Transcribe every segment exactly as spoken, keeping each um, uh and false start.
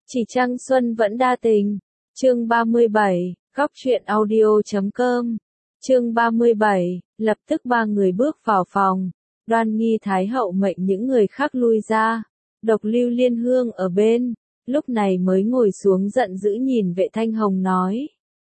Chỉ Trăng Xuân Vẫn Đa Tình. Chương ba mươi bảy, Góc truyện audio chấm com. Chương ba mươi bảy, lập tức ba người bước vào phòng. Đoan Nghi Thái hậu mệnh những người khác lui ra. Độc Lưu Liên Hương ở bên, lúc này mới ngồi xuống giận dữ nhìn Vệ Thanh Hồng nói.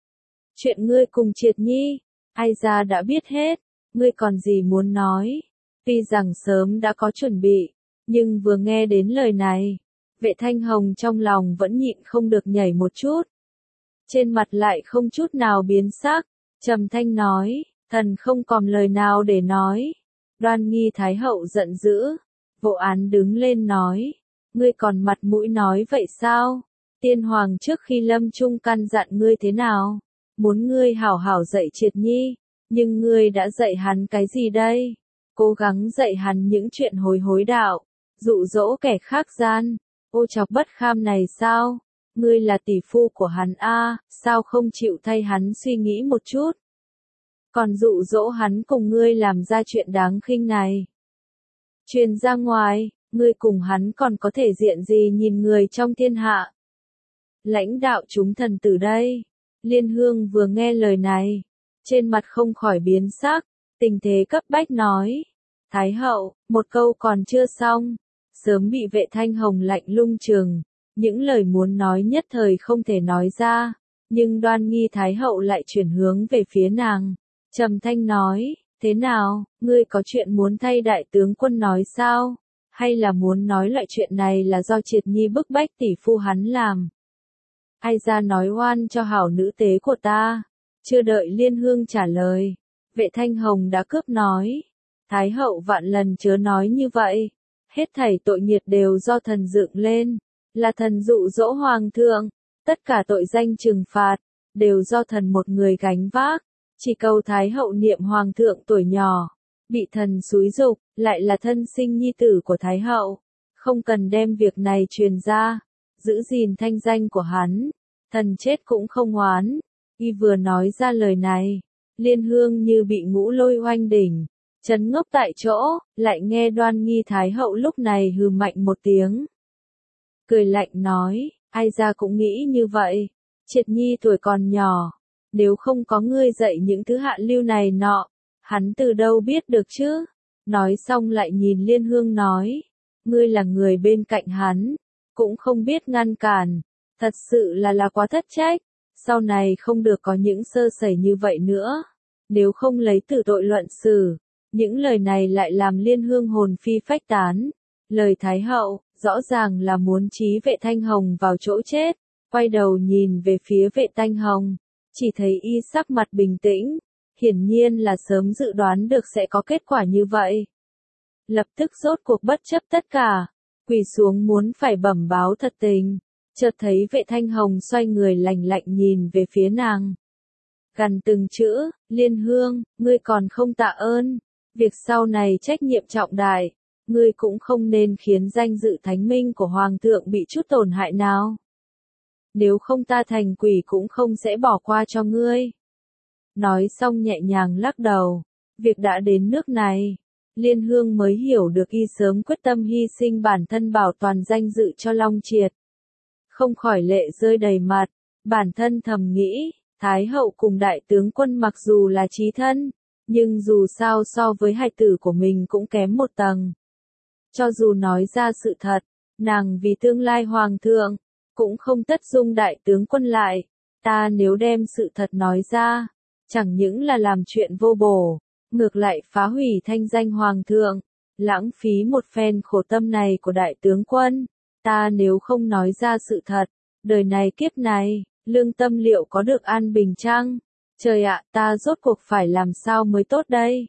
Chuyện ngươi cùng Triệt Nhi, ai ra đã biết hết, ngươi còn gì muốn nói. Tuy rằng sớm đã có chuẩn bị, nhưng vừa nghe đến lời này, Vệ Thanh Hồng trong lòng vẫn nhịn không được nhảy một chút. Trên mặt lại không chút nào biến sắc, trầm thanh nói, thần không còn lời nào để nói. Đoan Nghi Thái hậu giận dữ, Vô Án đứng lên nói, ngươi còn mặt mũi nói vậy sao? Tiên hoàng trước khi lâm chung căn dặn ngươi thế nào? Muốn ngươi hảo hảo dạy Triệt Nhi, nhưng ngươi đã dạy hắn cái gì đây? Cố gắng dạy hắn những chuyện hối hối đạo, dụ dỗ kẻ khác gian, ô chọc bất kham này sao? Ngươi là tỷ phu của hắn a, sao không chịu thay hắn suy nghĩ một chút? Còn dụ dỗ hắn cùng ngươi làm ra chuyện đáng khinh này. Truyền ra ngoài, ngươi cùng hắn còn có thể diện gì nhìn người trong thiên hạ? Lãnh đạo chúng thần từ đây. Liên Hương vừa nghe lời này, trên mặt không khỏi biến sắc, tình thế cấp bách nói. Thái hậu, một câu còn chưa xong, sớm bị Vệ Thanh Hồng lạnh lung chừng, những lời muốn nói nhất thời không thể nói ra, nhưng Đoan Nghi Thái hậu lại chuyển hướng về phía nàng, trầm thanh nói, thế nào, ngươi có chuyện muốn thay đại tướng quân nói sao, hay là muốn nói lại chuyện này là do Triệt Nhi bức bách tỷ phu hắn làm? Ai ra nói oan cho hảo nữ tế của ta? Chưa đợi Liên Hương trả lời, Vệ Thanh Hồng đã cướp nói, Thái hậu vạn lần chớ nói như vậy, hết thảy tội nghiệt đều do thần dựng lên, là thần dụ dỗ hoàng thượng, tất cả tội danh trừng phạt, đều do thần một người gánh vác, chỉ cầu Thái hậu niệm hoàng thượng tuổi nhỏ, bị thần xúi dục, lại là thân sinh nhi tử của Thái hậu, không cần đem việc này truyền ra, giữ gìn thanh danh của hắn, thần chết cũng không oán. Y vừa nói ra lời này, Liên Hương như bị ngũ lôi oanh đỉnh, chấn ngốc tại chỗ, lại nghe Đoan Nghi Thái hậu lúc này hừ mạnh một tiếng. Cười lạnh nói, ai ra cũng nghĩ như vậy, Triệt Nhi tuổi còn nhỏ, nếu không có ngươi dạy những thứ hạ lưu này nọ, hắn từ đâu biết được chứ? Nói xong lại nhìn Liên Hương nói, ngươi là người bên cạnh hắn, cũng không biết ngăn cản, thật sự là là quá thất trách, sau này không được có những sơ sẩy như vậy nữa, nếu không lấy tử tội luận xử. Những lời này lại làm Liên Hương hồn phi phách tán, lời Thái hậu, rõ ràng là muốn trí Vệ Thanh Hồng vào chỗ chết, quay đầu nhìn về phía Vệ Thanh Hồng, chỉ thấy y sắc mặt bình tĩnh, hiển nhiên là sớm dự đoán được sẽ có kết quả như vậy. Lập tức rốt cuộc bất chấp tất cả, quỳ xuống muốn phải bẩm báo thật tình, chợt thấy Vệ Thanh Hồng xoay người lạnh lạnh nhìn về phía nàng. Gần từng chữ, Liên Hương, ngươi còn không tạ ơn, việc sau này trách nhiệm trọng đại, ngươi cũng không nên khiến danh dự thánh minh của Hoàng thượng bị chút tổn hại nào. Nếu không ta thành quỷ cũng không sẽ bỏ qua cho ngươi. Nói xong nhẹ nhàng lắc đầu, việc đã đến nước này, Liên Hương mới hiểu được y sớm quyết tâm hy sinh bản thân bảo toàn danh dự cho Long Triệt. Không khỏi lệ rơi đầy mặt, bản thân thầm nghĩ, Thái hậu cùng đại tướng quân mặc dù là chí thân, nhưng dù sao so với hài tử của mình cũng kém một tầng. Cho dù nói ra sự thật, nàng vì tương lai hoàng thượng, cũng không tất dung đại tướng quân lại, ta nếu đem sự thật nói ra, chẳng những là làm chuyện vô bổ, ngược lại phá hủy thanh danh hoàng thượng, lãng phí một phen khổ tâm này của đại tướng quân, ta nếu không nói ra sự thật, đời này kiếp này, lương tâm liệu có được an bình chăng? Trời ạ, ta rốt cuộc phải làm sao mới tốt đây?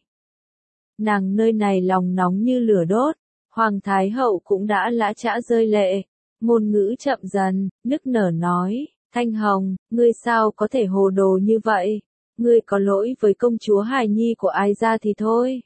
Nàng nơi này lòng nóng như lửa đốt, Hoàng Thái hậu cũng đã lã chã rơi lệ, ngôn ngữ chậm dần, nức nở nói, Thanh Hồng, ngươi sao có thể hồ đồ như vậy? Ngươi có lỗi với công chúa hài nhi của ai ra thì thôi.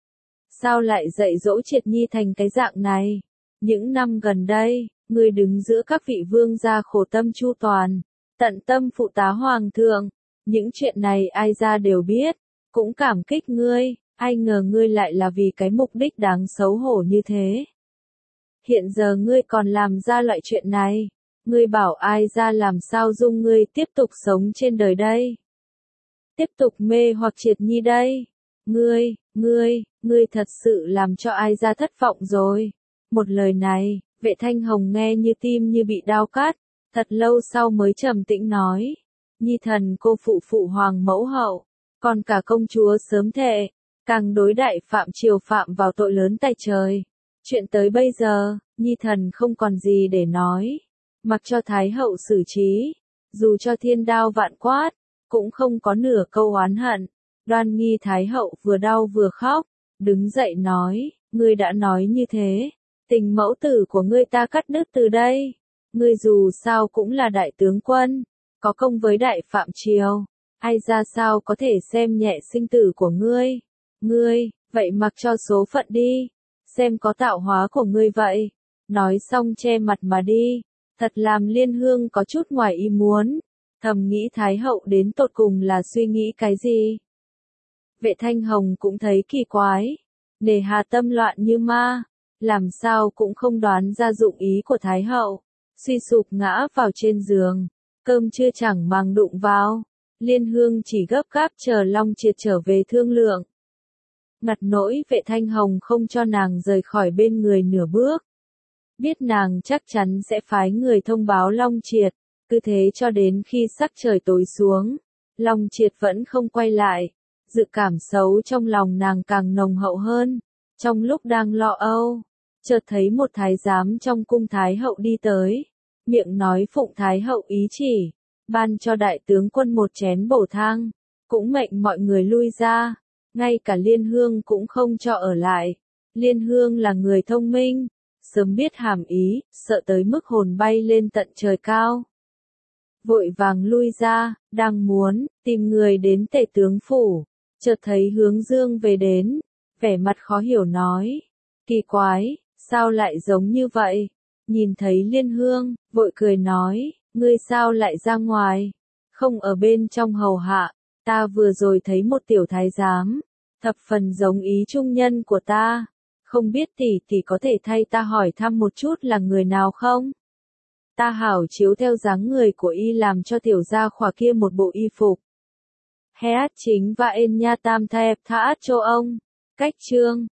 Sao lại dạy dỗ Triệt Nhi thành cái dạng này? Những năm gần đây, ngươi đứng giữa các vị vương gia khổ tâm chu toàn, tận tâm phụ tá hoàng thượng. Những chuyện này ai ra đều biết, cũng cảm kích ngươi, ai ngờ ngươi lại là vì cái mục đích đáng xấu hổ như thế. Hiện giờ ngươi còn làm ra loại chuyện này, Ngươi bảo ai ra làm sao dung ngươi tiếp tục sống trên đời đây? Tiếp tục mê hoặc Triệt Nhi đây? Ngươi, ngươi, ngươi thật sự làm cho ai ra thất vọng rồi. Một lời này, Vệ Thanh Hồng nghe như tim như bị đao cắt, thật lâu sau mới trầm tĩnh nói. Nhi thần cô phụ phụ hoàng mẫu hậu, còn cả công chúa sớm thệ, càng đối đại phạm triều phạm vào tội lớn tại trời. Chuyện tới bây giờ, Nhi thần không còn gì để nói, mặc cho Thái hậu xử trí, dù cho thiên đao vạn quát, cũng không có nửa câu oán hận. Đoan Nghi Thái hậu vừa đau vừa khóc, đứng dậy nói, ngươi đã nói như thế, tình mẫu tử của ngươi ta cắt đứt từ đây. Ngươi dù sao cũng là đại tướng quân, có công với đại phạm triều, ai ra sao có thể xem nhẹ sinh tử của ngươi. Ngươi, vậy mặc cho số phận đi, xem có tạo hóa của ngươi vậy. Nói xong che mặt mà đi, thật làm Liên Hương có chút ngoài ý muốn, thầm nghĩ Thái hậu đến tột cùng là suy nghĩ cái gì. Vệ Thanh Hồng cũng thấy kỳ quái, nề hà tâm loạn như ma, làm sao cũng không đoán ra dụng ý của Thái hậu, suy sụp ngã vào trên giường, cơm chưa chẳng màng đụng vào. Liên Hương chỉ gấp gáp chờ Long Triệt trở về thương lượng. Ngặt nỗi Vệ Thanh Hồng không cho nàng rời khỏi bên người nửa bước. Biết nàng chắc chắn sẽ phái người thông báo Long Triệt, cứ thế cho đến khi sắc trời tối xuống, Long Triệt vẫn không quay lại, dự cảm xấu trong lòng nàng càng nồng hậu hơn. Trong lúc đang lo âu, chợt thấy một thái giám trong cung Thái hậu đi tới, miệng nói phụng Thái hậu ý chỉ, ban cho đại tướng quân một chén bổ thang, cũng mệnh mọi người lui ra, ngay cả Liên Hương cũng không cho ở lại. Liên Hương là người thông minh, sớm biết hàm ý, sợ tới mức hồn bay lên tận trời cao. Vội vàng lui ra, đang muốn tìm người đến tể tướng phủ, chợt thấy Hướng Dương về đến, vẻ mặt khó hiểu nói, kỳ quái, sao lại giống như vậy? Nhìn thấy Liên Hương, vội cười nói, ngươi sao lại ra ngoài, không ở bên trong hầu hạ, ta vừa rồi thấy một tiểu thái giám, thập phần giống ý trung nhân của ta, không biết tỷ tỷ có thể thay ta hỏi thăm một chút là người nào không? Ta hảo chiếu theo dáng người của y làm cho tiểu gia khỏa kia một bộ y phục. Heat chính và en nha tam thẹp thả cho ông. Cách chương